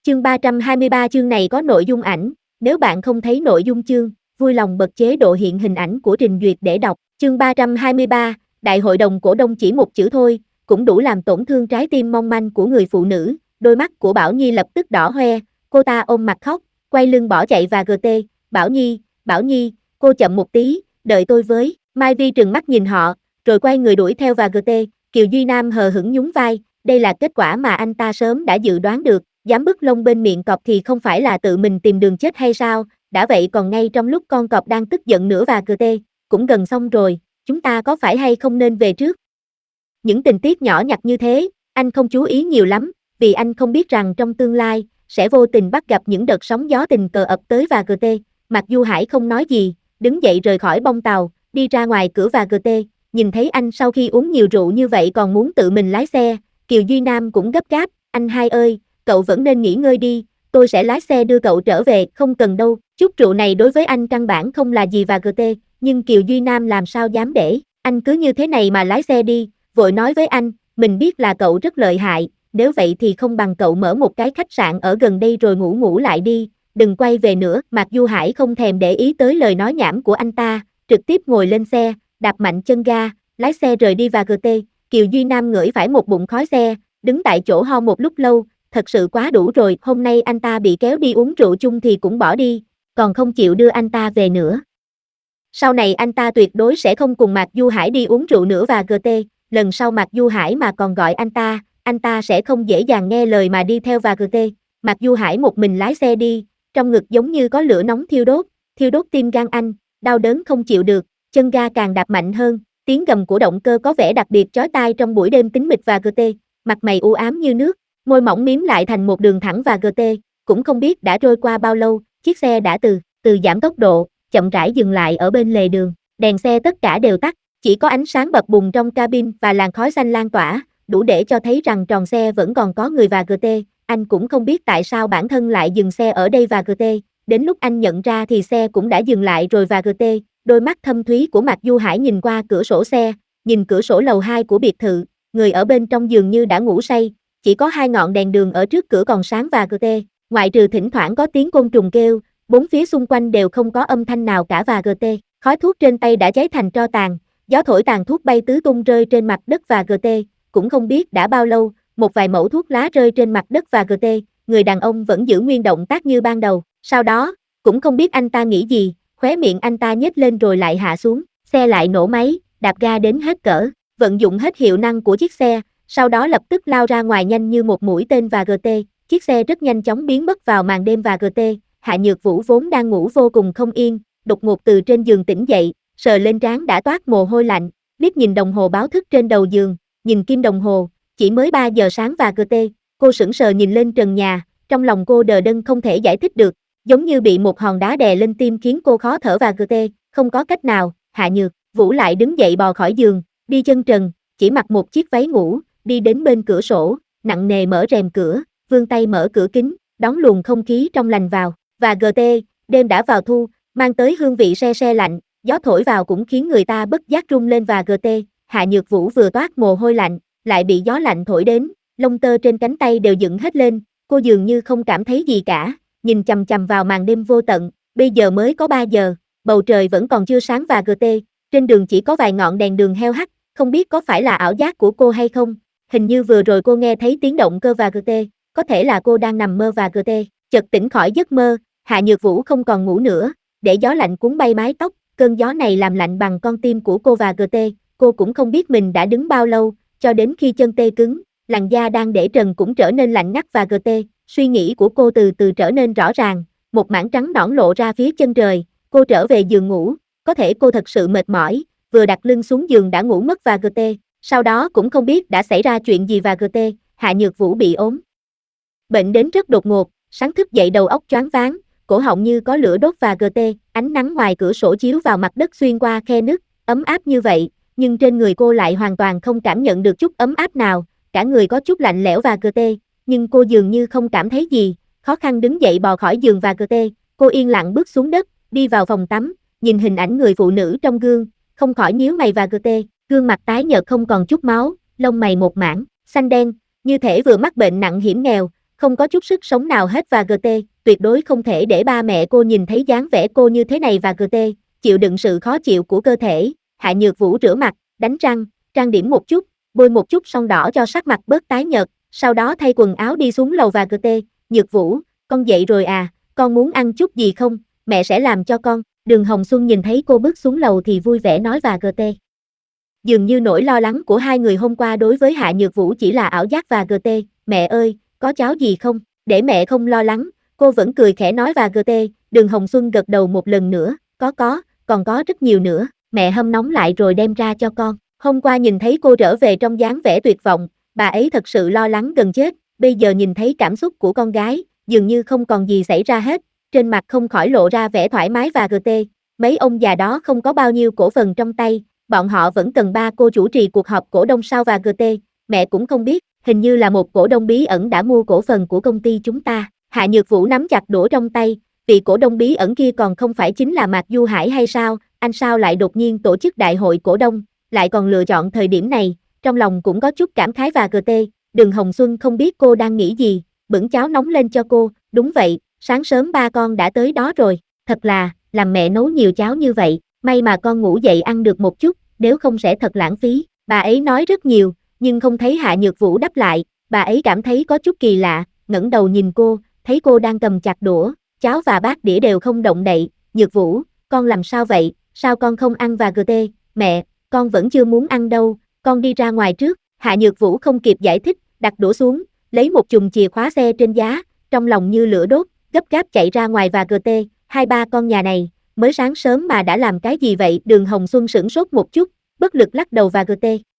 Chương 323 chương này có nội dung ảnh, nếu bạn không thấy nội dung chương, vui lòng bật chế độ hiện hình ảnh của trình duyệt để đọc. Chương 323, Đại hội đồng cổ đông chỉ một chữ thôi, cũng đủ làm tổn thương trái tim mong manh của người phụ nữ, đôi mắt của Bảo Nhi lập tức đỏ hoe, cô ta ôm mặt khóc, quay lưng bỏ chạy và GT, Bảo Nhi, cô chậm một tí, đợi tôi với, Mai Vi trừng mắt nhìn họ, rồi quay người đuổi theo và GT, Kiều Duy Nam hờ hững nhún vai, đây là kết quả mà anh ta sớm đã dự đoán được. Dám bứt lông bên miệng cọp thì không phải là tự mình tìm đường chết hay sao, đã vậy còn ngay trong lúc con cọp đang tức giận nữa và GT, cũng gần xong rồi, chúng ta có phải hay không nên về trước? Những tình tiết nhỏ nhặt như thế, anh không chú ý nhiều lắm, vì anh không biết rằng trong tương lai, sẽ vô tình bắt gặp những đợt sóng gió tình cờ ập tới và GT, Mặc Du Hải không nói gì, đứng dậy rời khỏi bông tàu, đi ra ngoài cửa và GT, nhìn thấy anh sau khi uống nhiều rượu như vậy còn muốn tự mình lái xe, Kiều Duy Nam cũng gấp gáp, anh hai ơi, cậu vẫn nên nghỉ ngơi đi, tôi sẽ lái xe đưa cậu trở về, không cần đâu, chút rượu này đối với anh căn bản không là gì và GT, nhưng Kiều Duy Nam làm sao dám để, anh cứ như thế này mà lái xe đi, vội nói với anh, mình biết là cậu rất lợi hại, nếu vậy thì không bằng cậu mở một cái khách sạn ở gần đây rồi ngủ lại đi, đừng quay về nữa, Mạc Du Hải không thèm để ý tới lời nói nhảm của anh ta, trực tiếp ngồi lên xe, đạp mạnh chân ga, lái xe rời đi và GT, Kiều Duy Nam ngửi phải một bụng khói xe, đứng tại chỗ ho một lúc lâu, thật sự quá đủ rồi, hôm nay anh ta bị kéo đi uống rượu chung thì cũng bỏ đi, còn không chịu đưa anh ta về nữa. Sau này anh ta tuyệt đối sẽ không cùng Mạc Du Hải đi uống rượu nữa và GT, lần sau Mạc Du Hải mà còn gọi anh ta sẽ không dễ dàng nghe lời mà đi theo và GT, Mạc Du Hải một mình lái xe đi, trong ngực giống như có lửa nóng thiêu đốt tim gan anh, đau đớn không chịu được, chân ga càng đạp mạnh hơn, tiếng gầm của động cơ có vẻ đặc biệt chói tai trong buổi đêm tĩnh mịch và GT, mặt mày u ám như nước, môi mỏng miếm lại thành một đường thẳng và GT, cũng không biết đã trôi qua bao lâu, chiếc xe đã từ giảm tốc độ, chậm rãi dừng lại ở bên lề đường, đèn xe tất cả đều tắt, chỉ có ánh sáng bập bùng trong cabin và làn khói xanh lan tỏa, đủ để cho thấy rằng tròn xe vẫn còn có người và GT, anh cũng không biết tại sao bản thân lại dừng xe ở đây và GT, đến lúc anh nhận ra thì xe cũng đã dừng lại rồi và GT, đôi mắt thâm thúy của Mạc Du Hải nhìn qua cửa sổ xe, nhìn cửa sổ lầu 2 của biệt thự, người ở bên trong dường như đã ngủ say, chỉ có hai ngọn đèn đường ở trước cửa còn sáng và GT, ngoại trừ thỉnh thoảng có tiếng côn trùng kêu, bốn phía xung quanh đều không có âm thanh nào cả và GT, khói thuốc trên tay đã cháy thành tro tàn, gió thổi tàn thuốc bay tứ tung rơi trên mặt đất và GT, cũng không biết đã bao lâu, một vài mẩu thuốc lá rơi trên mặt đất và GT, người đàn ông vẫn giữ nguyên động tác như ban đầu, sau đó, cũng không biết anh ta nghĩ gì, khóe miệng anh ta nhếch lên rồi lại hạ xuống, xe lại nổ máy, đạp ga đến hết cỡ, vận dụng hết hiệu năng của chiếc xe, sau đó lập tức lao ra ngoài nhanh như một mũi tên và GT, chiếc xe rất nhanh chóng biến mất vào màn đêm và GT, Hạ Nhược Vũ vốn đang ngủ vô cùng không yên, đột ngột từ trên giường tỉnh dậy, sờ lên trán đã toát mồ hôi lạnh, liếc nhìn đồng hồ báo thức trên đầu giường, nhìn kim đồng hồ, chỉ mới 3 giờ sáng và GT, cô sững sờ nhìn lên trần nhà, trong lòng cô đờ đẫn không thể giải thích được, giống như bị một hòn đá đè lên tim khiến cô khó thở và GT, không có cách nào, Hạ Nhược Vũ lại đứng dậy bò khỏi giường, đi chân trần, chỉ mặc một chiếc váy ngủ, đi đến bên cửa sổ, nặng nề mở rèm cửa, vươn tay mở cửa kính, đón luồng không khí trong lành vào, và GT, đêm đã vào thu, mang tới hương vị se se lạnh, gió thổi vào cũng khiến người ta bất giác rung lên và GT, Hạ Nhược Vũ vừa toát mồ hôi lạnh, lại bị gió lạnh thổi đến, lông tơ trên cánh tay đều dựng hết lên, cô dường như không cảm thấy gì cả, nhìn chằm chằm vào màn đêm vô tận, bây giờ mới có 3 giờ, bầu trời vẫn còn chưa sáng và GT, trên đường chỉ có vài ngọn đèn đường heo hắt, không biết có phải là ảo giác của cô hay không, hình như vừa rồi cô nghe thấy tiếng động cơ và GT, có thể là cô đang nằm mơ và GT, chợt tỉnh khỏi giấc mơ, Hạ Nhược Vũ không còn ngủ nữa, để gió lạnh cuốn bay mái tóc, cơn gió này làm lạnh bằng con tim của cô và GT, cô cũng không biết mình đã đứng bao lâu, cho đến khi chân tê cứng, làn da đang để trần cũng trở nên lạnh ngắt và GT, suy nghĩ của cô từ từ trở nên rõ ràng, một mảng trắng nõn lộ ra phía chân trời, cô trở về giường ngủ, có thể cô thật sự mệt mỏi, vừa đặt lưng xuống giường đã ngủ mất và GT, sau đó cũng không biết đã xảy ra chuyện gì và GT, Hạ Nhược Vũ bị ốm bệnh đến rất đột ngột, sáng thức dậy đầu óc choáng váng, cổ họng như có lửa đốt và GT, ánh nắng ngoài cửa sổ chiếu vào mặt đất xuyên qua khe nứt, ấm áp như vậy, nhưng trên người cô lại hoàn toàn không cảm nhận được chút ấm áp nào, cả người có chút lạnh lẽo và GT, nhưng cô dường như không cảm thấy gì, khó khăn đứng dậy bò khỏi giường và GT, cô yên lặng bước xuống đất, đi vào phòng tắm, nhìn hình ảnh người phụ nữ trong gương, không khỏi nhíu mày và GT, gương mặt tái nhợt không còn chút máu, lông mày một mảng xanh đen, như thể vừa mắc bệnh nặng hiểm nghèo, không có chút sức sống nào hết và GT, tuyệt đối không thể để ba mẹ cô nhìn thấy dáng vẻ cô như thế này và GT, chịu đựng sự khó chịu của cơ thể, Hạ Nhược Vũ rửa mặt, đánh răng, trang điểm một chút, bôi một chút son đỏ cho sắc mặt bớt tái nhợt, sau đó thay quần áo đi xuống lầu và GT, Nhược Vũ, con dậy rồi à, con muốn ăn chút gì không, mẹ sẽ làm cho con, Đường Hồng Xuân nhìn thấy cô bước xuống lầu thì vui vẻ nói và GT. Dường như nỗi lo lắng của hai người hôm qua đối với Hạ Nhược Vũ chỉ là ảo giác và GT, mẹ ơi, có cháo gì không, để mẹ không lo lắng, cô vẫn cười khẽ nói và GT, Đường Hồng Xuân gật đầu một lần nữa, còn có rất nhiều nữa, mẹ hâm nóng lại rồi đem ra cho con, hôm qua nhìn thấy cô trở về trong dáng vẻ tuyệt vọng, bà ấy thật sự lo lắng gần chết, bây giờ nhìn thấy cảm xúc của con gái, dường như không còn gì xảy ra hết, trên mặt không khỏi lộ ra vẻ thoải mái và GT, mấy ông già đó không có bao nhiêu cổ phần trong tay, bọn họ vẫn cần ba cô chủ trì cuộc họp cổ đông sao và GT, mẹ cũng không biết, hình như là một cổ đông bí ẩn đã mua cổ phần của công ty chúng ta, Hạ Nhược Vũ nắm chặt đũa trong tay, vị cổ đông bí ẩn kia còn không phải chính là Mạc Du Hải hay sao, anh sao lại đột nhiên tổ chức đại hội cổ đông, lại còn lựa chọn thời điểm này, trong lòng cũng có chút cảm khái và GT, Đường Hồng Xuân không biết cô đang nghĩ gì, bửng cháo nóng lên cho cô, đúng vậy, sáng sớm ba con đã tới đó rồi, thật là, làm mẹ nấu nhiều cháo như vậy, may mà con ngủ dậy ăn được một chút, nếu không sẽ thật lãng phí, bà ấy nói rất nhiều, nhưng không thấy Hạ Nhược Vũ đáp lại, bà ấy cảm thấy có chút kỳ lạ, ngẩng đầu nhìn cô, thấy cô đang cầm chặt đũa, cháo và bát đĩa đều không động đậy, Nhược Vũ, con làm sao vậy, sao con không ăn và GT, mẹ, con vẫn chưa muốn ăn đâu, con đi ra ngoài trước, Hạ Nhược Vũ không kịp giải thích, đặt đũa xuống, lấy một chùm chìa khóa xe trên giá, trong lòng như lửa đốt, gấp gáp chạy ra ngoài và GT, hai ba con nhà này, mới sáng sớm mà đã làm cái gì vậy, Đường Hồng Xuân sửng sốt một chút, bất lực lắc đầu và GT.